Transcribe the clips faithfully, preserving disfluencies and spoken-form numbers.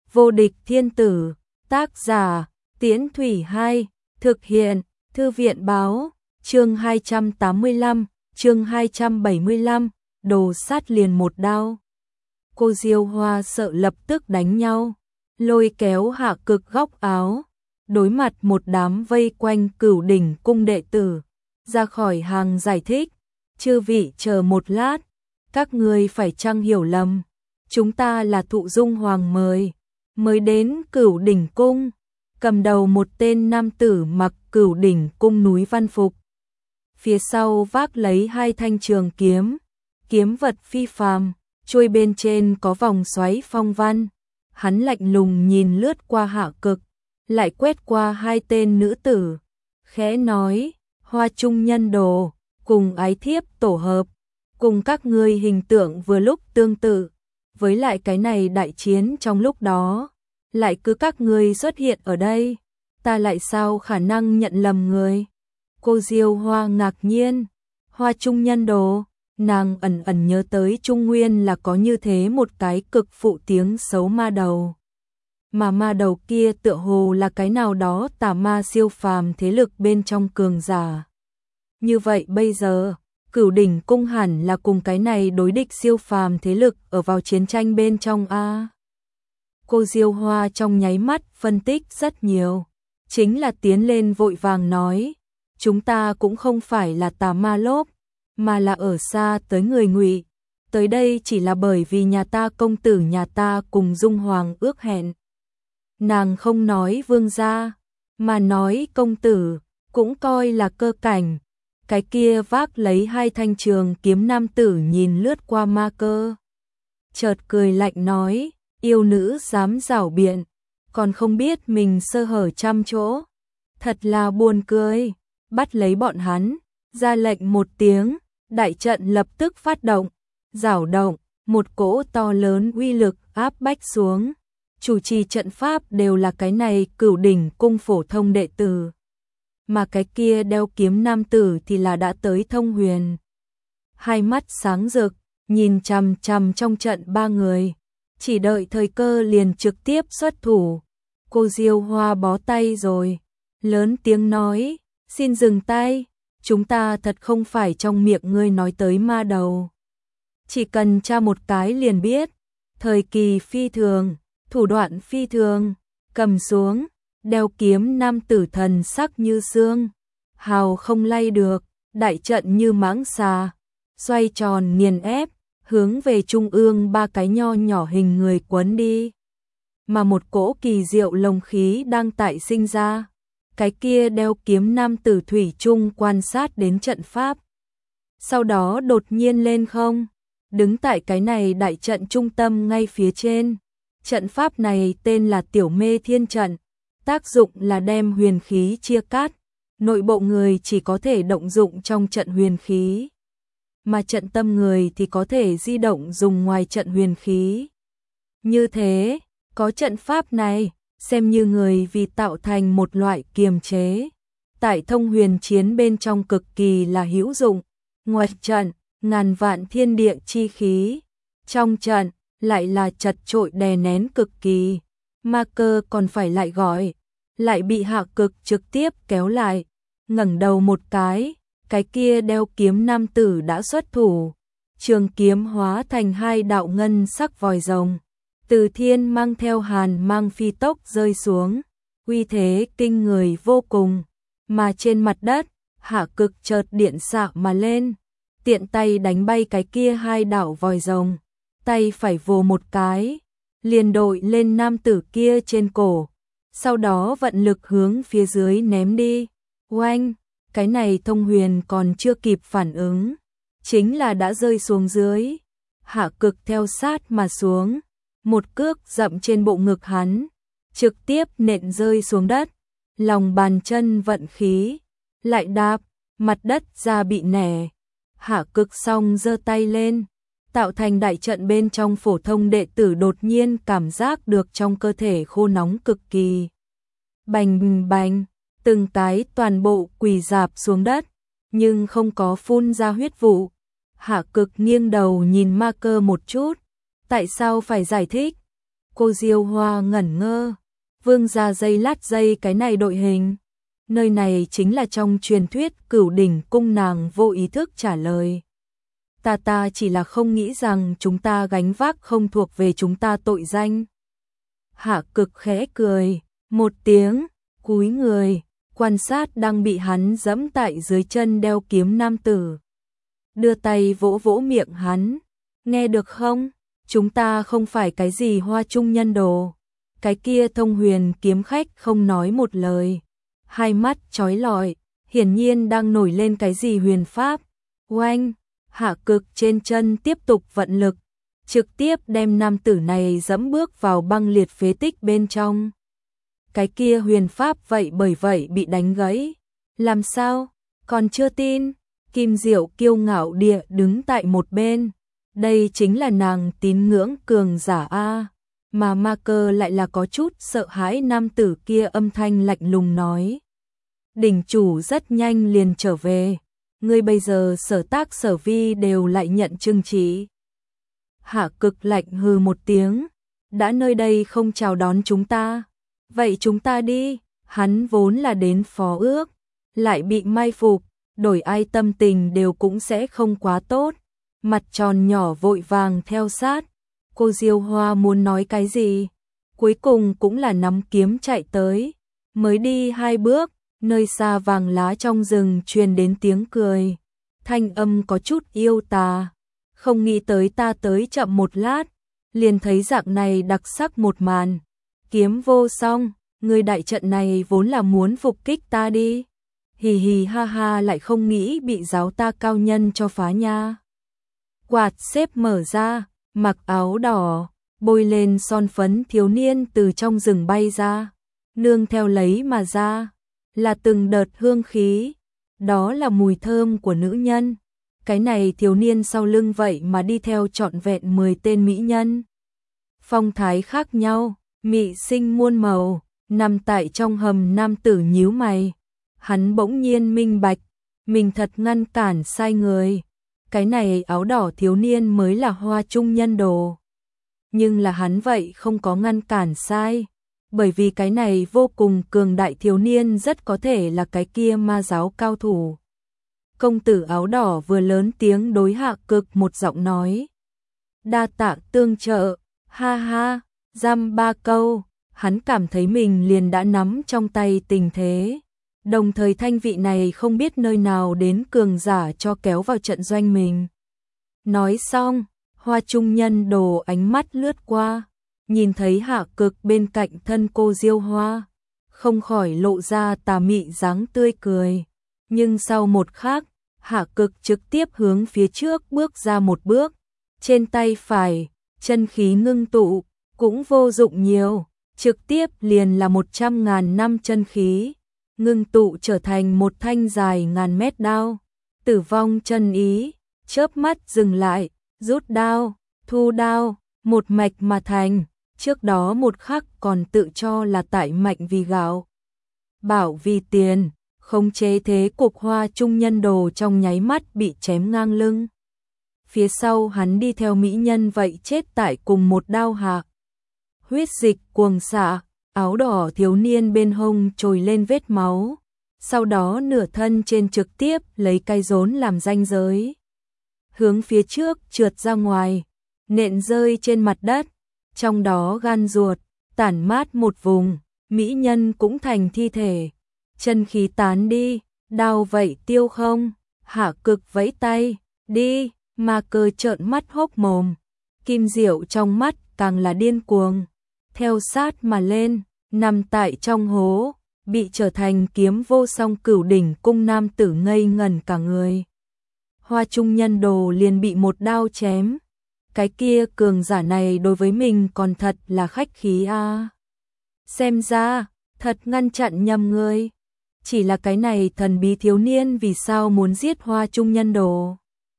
Vô địch thiên tử, tác giả, Tiễn Thủy Hai, thực hiện, Thư viện báo, chương hai trăm tám mươi lăm, chương hai trăm bảy mươi lăm, đồ sát liền một đao. Cô Diêu Hoa sợ lập tức đánh nhau, lôi kéo Hạ Cực góc áo, đối mặt một đám vây quanh Cửu Đỉnh cung đệ tử, ra khỏi hàng giải thích, chư vị chờ một lát, các ngươi phải chăng hiểu lầm, chúng ta là Thụ Dung Hoàng mời, mới đến Cửu Đỉnh cung, cầm đầu một tên nam tử mặc Cửu Đỉnh cung núi văn phục, phía sau vác lấy hai thanh trường kiếm, kiếm vật phi phàm, chuôi bên trên có vòng xoáy phong văn, hắn lạnh lùng nhìn lướt qua Hạ Cực, lại quét qua hai tên nữ tử, khẽ nói, Hoa Trung nhân đồ, cùng ái thiếp tổ hợp, cùng các ngươi hình tượng vừa lúc tương tự, với lại cái này đại chiến trong lúc đó, lại cứ các ngươi xuất hiện ở đây, ta lại sao khả năng nhận lầm người? Cô Diêu Hoa ngạc nhiên, Hoa Trung nhân đồ, nàng ẩn ẩn nhớ tới Trung Nguyên là có như thế một cái cực phụ tiếng xấu ma đầu. Mà ma đầu kia tựa hồ là cái nào đó tà ma siêu phàm thế lực bên trong cường giả. Như vậy bây giờ, Cửu Đỉnh cung hẳn là cùng cái này đối địch siêu phàm thế lực ở vào chiến tranh bên trong a. Cô Diêu Hoa trong nháy mắt phân tích rất nhiều, chính là tiến lên vội vàng nói, chúng ta cũng không phải là tà ma lốp, mà là ở xa tới người Ngụy, tới đây chỉ là bởi vì nhà ta công tử nhà ta cùng Dung Hoàng ước hẹn. Nàng không nói vương gia, mà nói công tử, cũng coi là cơ cảnh. Cái kia vác lấy hai thanh trường kiếm nam tử nhìn lướt qua ma cơ. Chợt cười lạnh nói, yêu nữ dám giảo biện, còn không biết mình sơ hở trăm chỗ. Thật là buồn cười, bắt lấy bọn hắn, ra lệnh một tiếng, đại trận lập tức phát động, giảo động, một cỗ to lớn uy lực áp bách xuống. Chủ trì trận pháp đều là cái này Cửu Đỉnh cung phổ thông đệ tử. Mà cái kia đeo kiếm nam tử thì là đã tới Thông Huyền. Hai mắt sáng rực, nhìn chằm chằm trong trận ba người, chỉ đợi thời cơ liền trực tiếp xuất thủ. Cô Diêu Hoa bó tay rồi, lớn tiếng nói, xin dừng tay, chúng ta thật không phải trong miệng ngươi nói tới ma đầu. Chỉ cần tra một cái liền biết, thời kỳ phi thường, thủ đoạn phi thường, cầm xuống, đeo kiếm nam tử thần sắc như xương, hào không lay được, đại trận như mãng xà, xoay tròn nghiền ép, hướng về trung ương ba cái nho nhỏ hình người quấn đi. Mà một cỗ kỳ diệu lồng khí đang tại sinh ra, cái kia đeo kiếm nam tử thủy chung quan sát đến trận pháp. Sau đó đột nhiên lên không, đứng tại cái này đại trận trung tâm ngay phía trên. Trận pháp này tên là Tiểu Mê Thiên Trận, tác dụng là đem huyền khí chia cắt, nội bộ người chỉ có thể động dụng trong trận huyền khí, mà trận tâm người thì có thể di động dùng ngoài trận huyền khí. Như thế, có trận pháp này, xem như người vì tạo thành một loại kiềm chế, tại thông huyền chiến bên trong cực kỳ là hữu dụng. Ngoài trận, ngàn vạn thiên địa chi khí, trong trận lại là chật trội đè nén cực kỳ, ma cơ còn phải lại gọi, lại bị Hạ Cực trực tiếp kéo lại, ngẩng đầu một cái, cái kia đeo kiếm nam tử đã xuất thủ, trường kiếm hóa thành hai đạo ngân sắc vòi rồng, từ thiên mang theo hàn mang phi tốc rơi xuống, uy thế kinh người vô cùng, mà trên mặt đất, Hạ Cực chợt điện xạ mà lên, tiện tay đánh bay cái kia hai đạo vòi rồng. Tay phải vồ một cái, liền đội lên nam tử kia trên cổ, sau đó vận lực hướng phía dưới ném đi. Oanh, cái này Thông Huyền còn chưa kịp phản ứng, chính là đã rơi xuống dưới. Hạ Cực theo sát mà xuống, một cước dậm trên bộ ngực hắn, trực tiếp nện rơi xuống đất, lòng bàn chân vận khí, lại đạp, mặt đất ra bị nẻ. Hạ Cực xong giơ tay lên, tạo thành đại trận bên trong phổ thông đệ tử đột nhiên cảm giác được trong cơ thể khô nóng cực kỳ. Bành bành, từng cái toàn bộ quỳ rạp xuống đất, nhưng không có phun ra huyết vụ. Hạ Cực nghiêng đầu nhìn ma cơ một chút, tại sao phải giải thích? Cô Diêu Hoa ngẩn ngơ, Vương gia dây lát dây cái này đội hình. Nơi này chính là trong truyền thuyết Cửu Đỉnh Cung, nàng vô ý thức trả lời. Ta ta chỉ là không nghĩ rằng chúng ta gánh vác không thuộc về chúng ta tội danh. Hạ Cực khẽ cười, một tiếng, cúi người, quan sát đang bị hắn giẫm tại dưới chân đeo kiếm nam tử. Đưa tay vỗ vỗ miệng hắn, nghe được không? Chúng ta không phải cái gì Hoa Trung nhân đồ. Cái kia Thông Huyền kiếm khách không nói một lời, hai mắt chói lọi, hiển nhiên đang nổi lên cái gì huyền pháp. Oanh, Hạ Cực trên chân tiếp tục vận lực, trực tiếp đem nam tử này dẫm bước vào băng liệt phế tích bên trong. Cái kia huyền pháp vậy bởi vậy bị đánh gãy. Làm sao? Còn chưa tin? Kim Diệu kiêu ngạo địa đứng tại một bên. Đây chính là nàng tín ngưỡng cường giả a. Mà Ma Cơ lại là có chút sợ hãi. Nam tử kia âm thanh lạnh lùng nói: Đỉnh chủ rất nhanh liền trở về, ngươi bây giờ sở tác sở vi đều lại nhận trừng trị. Hạ Cực lạnh hừ một tiếng, đã nơi đây không chào đón chúng ta, vậy chúng ta đi. Hắn vốn là đến phó ước, lại bị mai phục, đổi ai tâm tình đều cũng sẽ không quá tốt. Mặt tròn nhỏ vội vàng theo sát. Cô Diêu Hoa muốn nói cái gì, cuối cùng cũng là nắm kiếm chạy tới. Mới đi hai bước, nơi xa vàng lá trong rừng truyền đến tiếng cười, thanh âm có chút yêu tà. Không nghĩ tới ta tới chậm một lát, liền thấy dạng này đặc sắc một màn. Kiếm vô song, người đại trận này vốn là muốn phục kích ta đi. Hì hì ha ha, lại không nghĩ bị giáo ta cao nhân cho phá nha. Quạt xếp mở ra, mặc áo đỏ, bôi lên son phấn thiếu niên từ trong rừng bay ra, nương theo lấy mà ra là từng đợt hương khí, đó là mùi thơm của nữ nhân. Cái này thiếu niên sau lưng vậy mà đi theo trọn vẹn mười tên mỹ nhân. Phong thái khác nhau, mị sinh muôn màu, nằm tại trong hầm. Nam tử nhíu mày, hắn bỗng nhiên minh bạch, mình thật ngăn cản sai người. Cái này áo đỏ thiếu niên mới là Hoa Trung nhân đồ. Nhưng là hắn vậy không có ngăn cản sai, bởi vì cái này vô cùng cường đại thiếu niên rất có thể là cái kia ma giáo cao thủ. Công tử áo đỏ vừa lớn tiếng đối Hạ Cực một giọng nói: Đa tạ tương trợ, ha ha, dăm ba câu, hắn cảm thấy mình liền đã nắm trong tay tình thế. Đồng thời thanh vị này không biết nơi nào đến cường giả cho kéo vào trận doanh mình. Nói xong, Hoa Trung nhân đồ ánh mắt lướt qua, nhìn thấy Hạ Cực bên cạnh thân cô Diêu Hoa, không khỏi lộ ra tà mị dáng tươi cười. Nhưng sau một khắc, Hạ Cực trực tiếp hướng phía trước bước ra một bước, trên tay phải, chân khí ngưng tụ, cũng vô dụng nhiều, trực tiếp liền là một trăm ngàn năm chân khí, ngưng tụ trở thành một thanh dài ngàn mét đao. Tử vong chân ý, chớp mắt dừng lại, rút đao, thu đao, một mạch mà thành. Trước đó một khắc còn tự cho là tại mạnh vì gạo, bảo vì tiền, khống chế thế cục Hoa Trung nhân đồ trong nháy mắt bị chém ngang lưng. Phía sau hắn đi theo mỹ nhân vậy chết tại cùng một đao hạ. Huyết dịch cuồng xạ, áo đỏ thiếu niên bên hông trồi lên vết máu, sau đó nửa thân trên trực tiếp lấy cây rốn làm ranh giới, hướng phía trước trượt ra ngoài, nện rơi trên mặt đất, trong đó gan ruột tản mát một vùng, mỹ nhân cũng thành thi thể, chân khí tán đi, đau vậy tiêu không. Hạ Cực vẫy tay, đi. Ma Cơ trợn mắt hốc mồm, kim diệu trong mắt càng là điên cuồng, theo sát mà lên, nằm tại trong hố, bị trở thành kiếm vô song Cửu Đỉnh Cung nam tử ngây ngẩn cả người. Hoa Trung nhân đồ liền bị một đao chém. Cái kia cường giả này đối với mình còn thật là khách khí a. À. Xem ra, thật ngăn chặn nhầm người. Chỉ là cái này thần bí thiếu niên vì sao muốn giết Hoa Trung nhân đồ.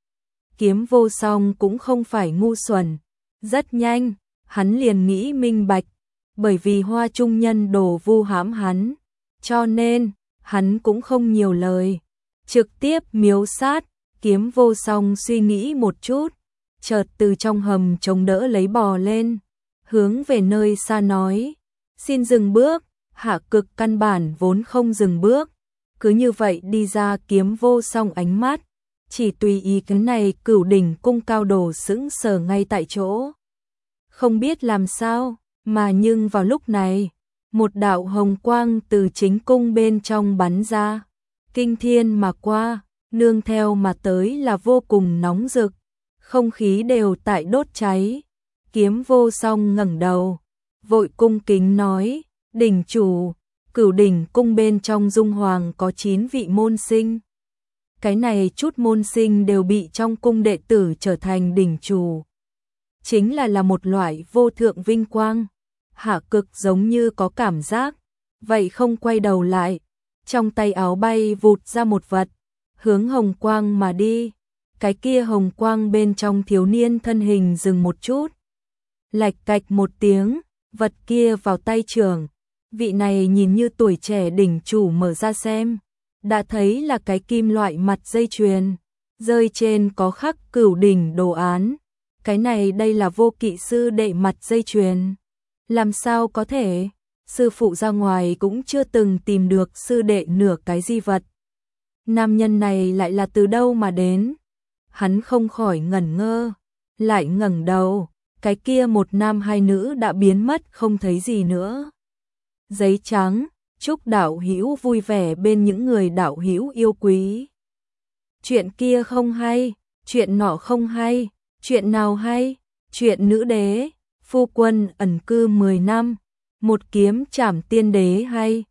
Kiếm vô song cũng không phải ngu xuẩn. Rất nhanh, hắn liền nghĩ minh bạch. Bởi vì Hoa Trung nhân đồ vu hãm hắn. Cho nên, hắn cũng không nhiều lời. Trực tiếp miếu sát. Kiếm vô song suy nghĩ một chút, chợt từ trong hầm chống đỡ lấy bò lên, hướng về nơi xa nói, xin dừng bước. Hạ Cực căn bản vốn không dừng bước, cứ như vậy đi ra. Kiếm Vô Song ánh mắt chỉ tùy ý cái này Cửu Đỉnh cung cao đồ sững sờ ngay tại chỗ, không biết làm sao, mà nhưng vào lúc này, một đạo hồng quang từ chính cung bên trong bắn ra, kinh thiên mà qua, nương theo mà tới là vô cùng nóng rực, không khí đều tại đốt cháy. Kiếm Vô Song ngẩng đầu, vội cung kính nói, đỉnh chủ, Cửu Đỉnh cung bên trong dung hoàng có chín vị môn sinh. Cái này chút môn sinh đều bị trong cung đệ tử trở thành đỉnh chủ, chính là là một loại vô thượng vinh quang. Hạ Cực giống như có cảm giác, vậy không quay đầu lại, trong tay áo bay vụt ra một vật, hướng hồng quang mà đi. Cái kia hồng quang bên trong thiếu niên thân hình dừng một chút, lạch cạch một tiếng, vật kia vào tay trưởng. Vị này nhìn như tuổi trẻ đỉnh chủ mở ra xem, đã thấy là cái kim loại mặt dây chuyền, rơi trên có khắc Cửu Đỉnh đồ án. Cái này đây là Vô Kỵ sư đệ mặt dây chuyền. Làm sao có thể? Sư phụ ra ngoài cũng chưa từng tìm được sư đệ nửa cái di vật. Nam nhân này lại là từ đâu mà đến? Hắn không khỏi ngẩn ngơ, lại ngẩng đầu, cái kia một nam hai nữ đã biến mất không thấy gì nữa. Giấy trắng, chúc đạo hữu vui vẻ bên những người đạo hữu yêu quý. Chuyện kia không hay, chuyện nọ không hay, chuyện nào hay? Chuyện nữ đế, phu quân ẩn cư mười năm, một kiếm trảm tiên đế hay.